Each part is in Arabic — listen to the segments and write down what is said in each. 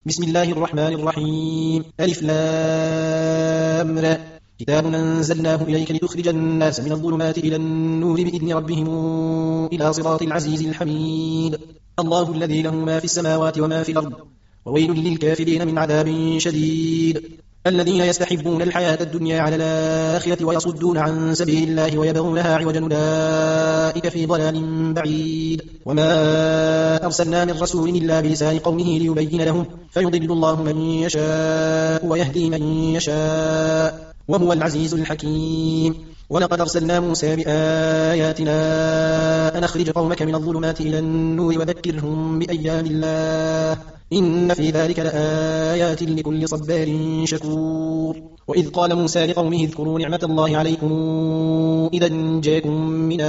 بسم الله الرحمن الرحيم. ألف لام را. كتاب أنزلناه إليك لتخرج الناس من الظلمات إلى النور بإذن ربهم إلى صراط العزيز الحميد. الله الذي له ما في السماوات وما في الأرض وويل للكافرين من عذاب شديد. الذين يستحبون الحياة الدنيا على الآخرة ويصدون عن سبيل الله ويبغونها عوجا أولئك في ضلال بعيد. وما أرسلنا من رسول إلا بلسان قومه ليبين لهم فيضل الله من يشاء ويهدي من يشاء وهو العزيز الحكيم. ولقد أرسلنا موسى بآياتنا أن أخرج قومك من الظلمات إلى النور وذكرهم بأيام الله إن في ذلك لآيات لكل صبار شكور. وإذ قال موسى لقومه اذكروا نعمة الله عليكم إذا جاءكم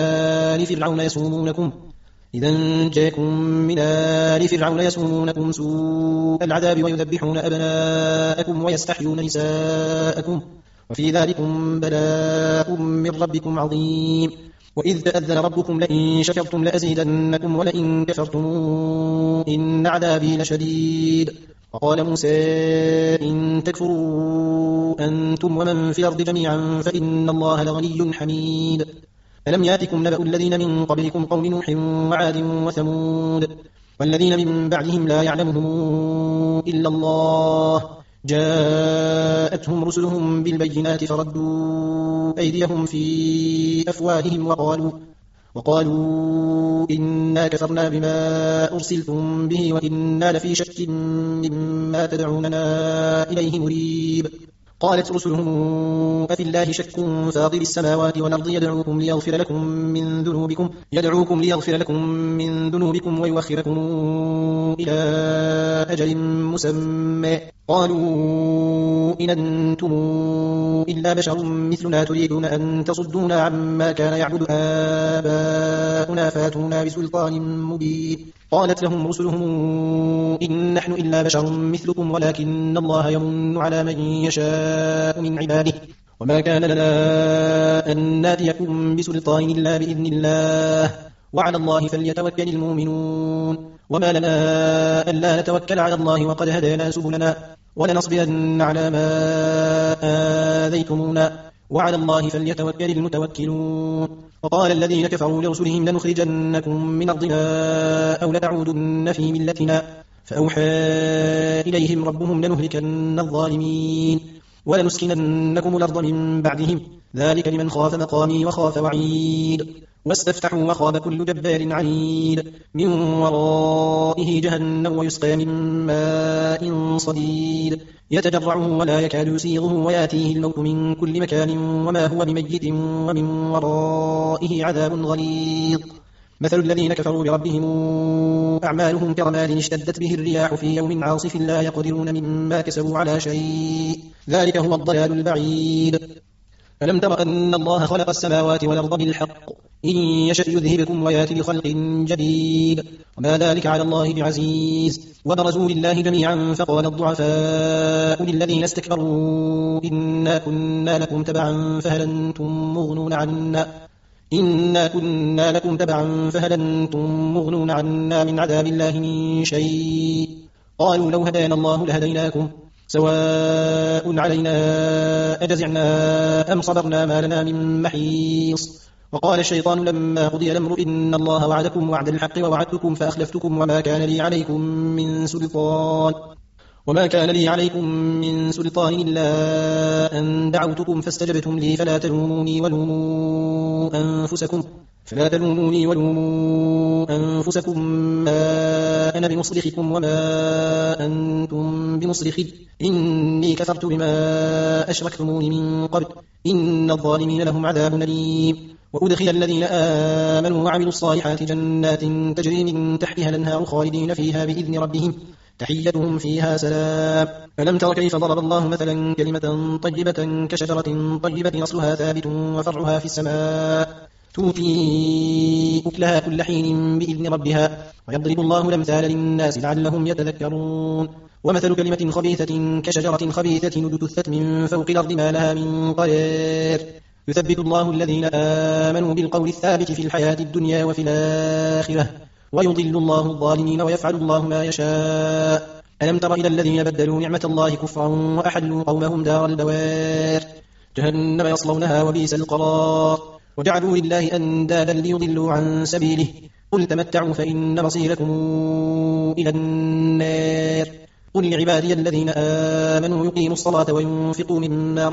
من آل فرعون يسومونكم سوء العذاب ويذبحون أبناءكم ويستحيون نساءكم وفي ذلكم بلاء من ربكم عظيم. وإذ تأذن ربكم لئن شكرتم لأزيدنكم ولئن كفرتم إن عذابي لشديد. وقال موسى إن تكفروا أنتم ومن في الأرض جميعا فإن الله لغني حميد. ألم يأتكم نبأ الذين من قبلكم قوم نوح وعاد وثمود والذين من بعدهم لا يعلمهم إلا الله جاءتهم رسلهم بالبينات فردوا أيديهم في أفواههم وقالوا إنا كفرنا بما أرسلتم به وإنا لفي شك مما تدعوننا إليه مريب. قالت رسلهم أفي الله شك فاطر السماوات والأرض يدعوكم ليغفر لكم من ذنوبكم ويؤخركم إلى أجل مسمى. قالوا إن أنتم إلا بشر مثلنا تريدون أن تصدونا عما كان يعبد آباؤنا فاتونا بسلطان مبين. قالت لهم رسلهم إن نحن إلا بشر مثلكم ولكن الله يمن على من يشاء من عباده وما كان لنا أن ناتيكم بسلطان إلا بإذن الله وعلى الله فليتوكل المؤمنون. وما لنا ألا نتوكل على الله وقد هدانا سبلنا ولنصبرن على ما آذيتمونا وعلى الله فليتوكل المتوكلون. وقال الذين كفروا لرسلهم لنخرجنكم من أرضنا أو لتعودن في ملتنا فأوحى إليهم ربهم لنهلكن الظالمين ولنسكننكم الأرض من بعدهم ذلك لمن خاف مقامي وخاف وعيد. واستفتحوا وخاب كل جبار عنيد من ورائه جهنم ويسقى من ماء صديد يتجرعه ولا يكاد يسيغه وياتيه الموت من كل مكان وما هو بميت ومن ورائه عذاب غليظ. مثل الذين كفروا بربهم أعمالهم كرماد اشتدت به الرياح في يوم عاصف لا يقدرون مما كسبوا على شيء ذلك هو الضلال البعيد. ألم تر أن الله خلق السماوات والأرض بالحق إن يشأ يذهبكم ويأتي بخلق جديد وما ذلك على الله بعزيز. وبرزوا لله جميعا فقال الضعفاء للذين استكبروا إنا كنا لكم تبعا فهل أنتم مغنون عنا من عذاب الله من شيء. قالوا لو هدانا الله لهديناكم سواء علينا أجزعنا أم صبرنا ما لنا من محيص. وقال الشيطان لما قضي الأمر إن الله وعدكم وعد الحق ووعدتكم فأخلفتكم وما كان لي عليكم من سلطان إلا أن دعوتكم فاستجبتم لي فلا تلوموني ولوموا أنفسكم ما أنا بمصرخكم وما أنتم بمصرخي إني كفرت بما أشركتموني من قبل إن الظالمين لهم عذاب أليم. وأدخل الذين آمنوا وعملوا الصالحات جنات تجري من تحتها الأنهار خالدين فيها بإذن ربهم تحيتهم فيها سلام. ألم تر كيف ضرب الله مثلا كلمة طيبة كشجرة طيبة أصلها ثابت وفرعها في السماء تؤتي أكلها كل حين بإذن ربها ويضرب الله الأمثال للناس لعلهم يتذكرون. ومثل كلمة خبيثة كشجرة خبيثة اجتثت من فوق الأرض ما لها من قرار يثبت الله الذين آمنوا بالقول الثابت في الحياة الدنيا وفي الآخرة ويضل الله الظالمين ويفعل الله ما يشاء. ألم تر إلى الذين بدلوا نعمة الله كفرا وأحلوا قومهم دار البوار جهنم يصلونها وبئس القرار وجعلوا لله أندادا ليضلوا عن سبيله قل تمتعوا فإن مصيركم إلى النار قل لعبادي الذين آمنوا يقيموا الصلاة وينفقوا مما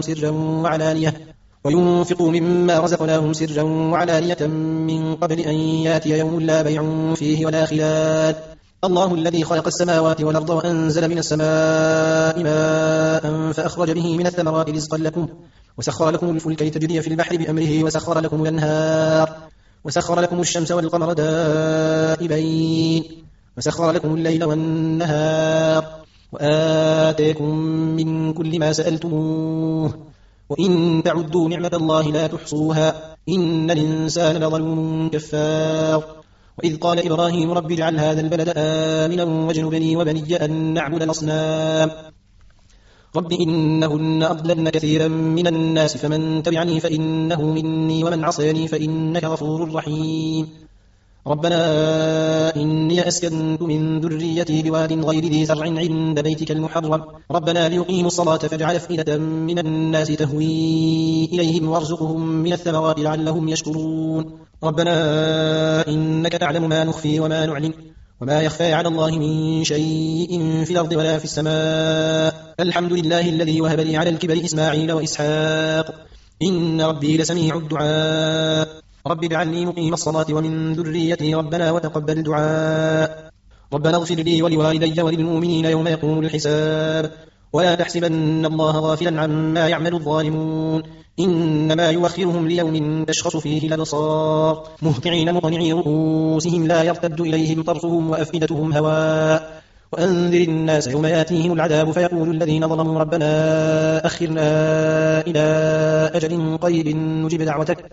رزقناهم سرا وعلانية من قبل أن ياتي يوم لا بيع فيه ولا خلال الله الذي خلق السماوات والأرض وأنزل من السماء ماء فأخرج به من الثمرات رزقا لكم وسخر لكم الفلك لتجري في البحر بأمره وسخر لكم الأنهار وسخر لكم الشمس والقمر دائبين وسخر لكم الليل والنهار وآتاكم من كل ما سألتموه وإن تعدوا نعمة الله لا تحصوها إن الإنسان لظلوم كفار وإذ قال إبراهيم رب اجعل هذا البلد آمنا واجنبني وبني أن نعبد الأصنام رب إنهن أضللن كثيرا من الناس فمن تبعني فإنه مني ومن عصيني فإنك غفور رحيم ربنا إني أسكنت من ذريتي بواد غير ذي زرع عند بيتك المحرم ربنا ليقيموا الصلاة فاجعل أفئدة من الناس تهوي إليهم وارزقهم من الثمرات لعلهم يشكرون ربنا إنك تعلم ما نخفي وما نعلن وما يخفى على الله من شيء في الأرض ولا في السماء الحمد لله الذي وهب لي على الكبر إسماعيل وإسحاق إن ربي لسميع الدعاء رب اجعلني مقيم الصلاة ومن ذريتي ربنا وتقبل دعاء ربنا اغفر لي ولوالدي وللمؤمنين يوم يقوم الحساب ولا تحسبن الله غافلا عما يعمل الظالمون إنما يوخرهم ليوم تشخص فيه الأبصار مهطعين مقنعي رؤوسهم لا يرتد إليهم طرفهم وأفئدتهم هواء وأنذر الناس يوم ياتيهم العذاب فيقول الذين ظلموا ربنا أخرنا إلى أجل قريب نجب دعوتك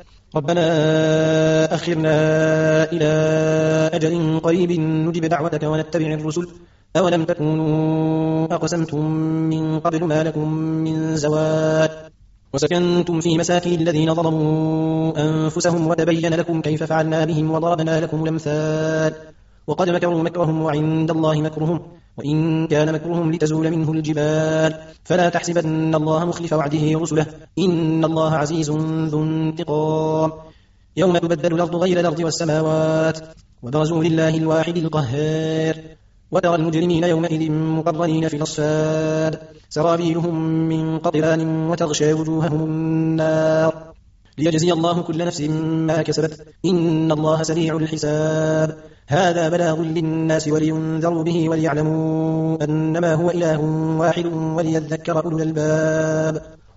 ونتبع الرسل أولم تكونوا أقسمتم من قبل ما لكم من زوال وسكنتم في مساكن الذين ظلموا أنفسهم وتبين لكم كيف فعلنا بهم وضربنا لكم الأمثال وقد مكروا مكرهم وعند الله مكرهم وإن كان مكرهم لتزول منه الجبال فلا تحسبن الله مخلف وعده رسله إن الله عزيز ذو انتقام يوم تبدل الأرض غير الأرض والسماوات وبرزوا لله الواحد القهار وترى المجرمين يومئذ مقرنين في الأصفاد سرابيلهم من قطران وتغشى وجوههم النار ليجزي الله كل نفس ما كسبت إن الله سريع الحساب هذا بلاغ للناس ولينذروا به وليعلموا أنما هو إله واحد وليذكر أولو الألباب